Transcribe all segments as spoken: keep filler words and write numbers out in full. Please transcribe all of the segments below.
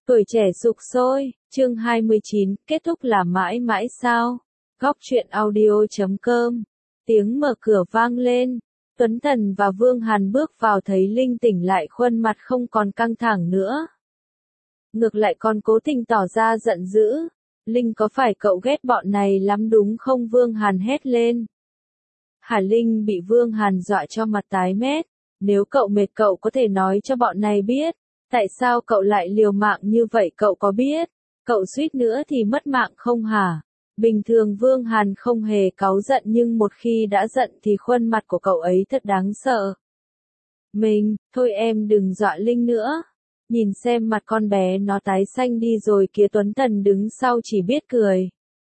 Tuổi trẻ sục sôi, chương hai mươi chín, kết thúc là mãi mãi sao? Góc truyện audio chấm com. Tiếng mở cửa vang lên. Tuấn Thần và Vương Hàn bước vào thấy Linh tỉnh lại, khuôn mặt không còn căng thẳng nữa. Ngược lại còn cố tình tỏ ra giận dữ. Linh, có phải cậu ghét bọn này lắm đúng không? Vương Hàn hét lên. Hà Linh bị Vương Hàn dọa cho mặt tái mét. Nếu cậu mệt cậu có thể nói cho bọn này biết. Tại sao cậu lại liều mạng như vậy, cậu có biết? Cậu suýt nữa thì mất mạng không hả? Bình thường Vương Hàn không hề cáu giận, nhưng một khi đã giận thì khuôn mặt của cậu ấy thật đáng sợ. Mình, thôi em đừng dọa Linh nữa. Nhìn xem mặt con bé nó tái xanh đi rồi kìa. Tuấn Thần đứng sau chỉ biết cười.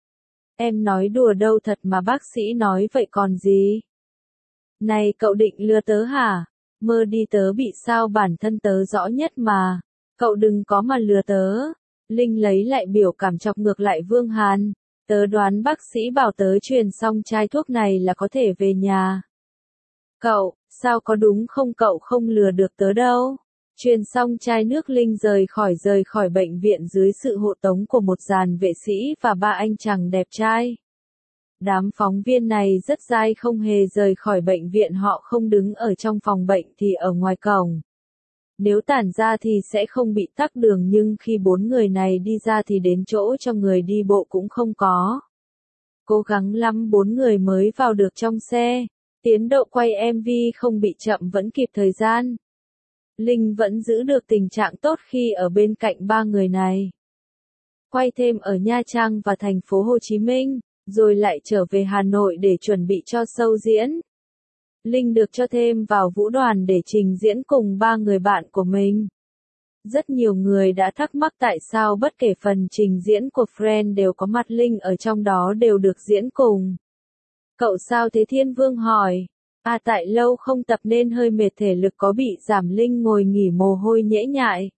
Em nói đùa đâu, thật mà bác sĩ nói vậy còn gì? Này, cậu định lừa tớ hả? Mơ đi, tớ bị sao bản thân tớ rõ nhất mà. Cậu đừng có mà lừa tớ. Linh lấy lại biểu cảm chọc ngược lại Vương Hàn. Tớ đoán bác sĩ bảo tớ truyền xong chai thuốc này là có thể về nhà. Cậu, sao có đúng không? Cậu không lừa được tớ đâu. Truyền xong chai nước, Linh rời khỏi rời khỏi bệnh viện dưới sự hộ tống của một dàn vệ sĩ và ba anh chàng đẹp trai. Đám phóng viên này rất dai, không hề rời khỏi bệnh viện, họ không đứng ở trong phòng bệnh thì ở ngoài cổng. Nếu tản ra thì sẽ không bị tắc đường, nhưng khi bốn người này đi ra thì đến chỗ cho người đi bộ cũng không có. Cố gắng lắm bốn người mới vào được trong xe. Tiến độ quay em vê không bị chậm, vẫn kịp thời gian. Linh vẫn giữ được tình trạng tốt khi ở bên cạnh ba người này. Quay thêm ở Nha Trang và thành phố Hồ Chí Minh, rồi lại trở về Hà Nội để chuẩn bị cho show diễn. Linh được cho thêm vào vũ đoàn để trình diễn cùng ba người bạn của mình. Rất nhiều người đã thắc mắc tại sao bất kể phần trình diễn của Friend đều có mặt Linh ở trong đó đều được diễn cùng. Cậu sao thế? Thiên Vương hỏi. À, tại lâu không tập nên hơi mệt, thể lực có bị giảm. Linh ngồi nghỉ, mồ hôi nhễ nhại.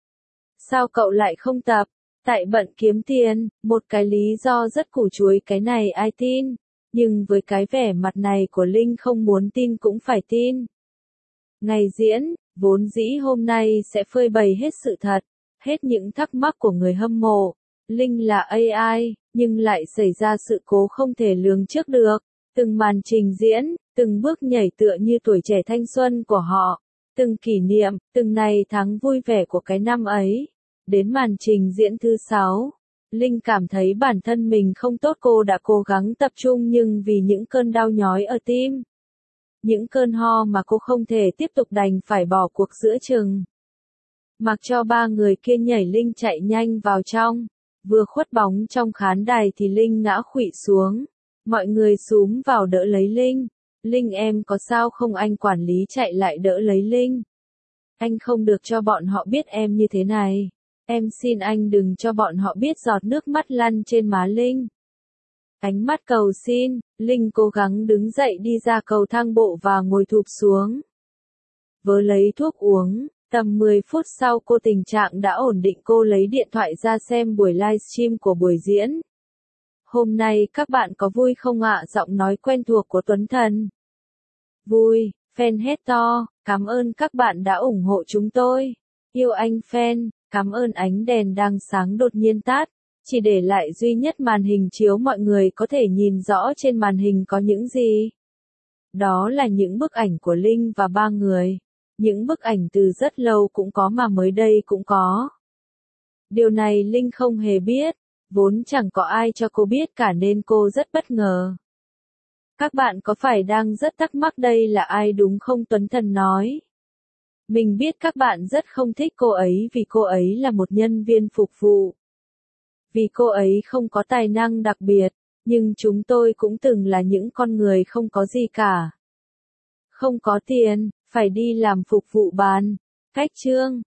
Sao cậu lại không tập? Tại bận kiếm tiền, một cái lý do rất củ chuối, cái này ai tin. Nhưng với cái vẻ mặt này của Linh, không muốn tin cũng phải tin. Ngày diễn, vốn dĩ hôm nay sẽ phơi bày hết sự thật, hết những thắc mắc của người hâm mộ. Linh là a i, nhưng lại xảy ra sự cố không thể lường trước được. Từng màn trình diễn, từng bước nhảy tựa như tuổi trẻ thanh xuân của họ. Từng kỷ niệm, từng ngày tháng vui vẻ của cái năm ấy. Đến màn trình diễn thứ sáu, Linh cảm thấy bản thân mình không tốt. Cô đã cố gắng tập trung nhưng vì những cơn đau nhói ở tim, những cơn ho mà cô không thể tiếp tục, đành phải bỏ cuộc giữa chừng. Mặc cho ba người kia nhảy, Linh chạy nhanh vào trong. Vừa khuất bóng trong khán đài thì Linh ngã khuỵu xuống. Mọi người xúm vào đỡ lấy Linh. Linh, em có sao không? Anh quản lý chạy lại đỡ lấy Linh. Anh không được cho bọn họ biết em như thế này. Em xin anh đừng cho bọn họ biết. Giọt nước mắt lăn trên má Linh. Ánh mắt cầu xin, Linh cố gắng đứng dậy đi ra cầu thang bộ và ngồi thụp xuống. Vớ lấy thuốc uống, tầm mười phút sau cô tình trạng đã ổn định. Cô lấy điện thoại ra xem buổi livestream của buổi diễn. Hôm nay các bạn có vui không ạ? Giọng nói quen thuộc của Tuấn Thần. Vui, fan hét to, cảm ơn các bạn đã ủng hộ chúng tôi. Yêu anh fan. Cảm ơn. Ánh đèn đang sáng đột nhiên tắt, chỉ để lại duy nhất màn hình chiếu. Mọi người có thể nhìn rõ trên màn hình có những gì. Đó là những bức ảnh của Linh và ba người. Những bức ảnh từ rất lâu cũng có mà mới đây cũng có. Điều này Linh không hề biết, vốn chẳng có ai cho cô biết cả nên cô rất bất ngờ. Các bạn có phải đang rất thắc mắc đây là ai đúng không? Tuấn Thần nói. Mình biết các bạn rất không thích cô ấy vì cô ấy là một nhân viên phục vụ. Vì cô ấy không có tài năng đặc biệt, nhưng chúng tôi cũng từng là những con người không có gì cả. Không có tiền, phải đi làm phục vụ bán, cách trương,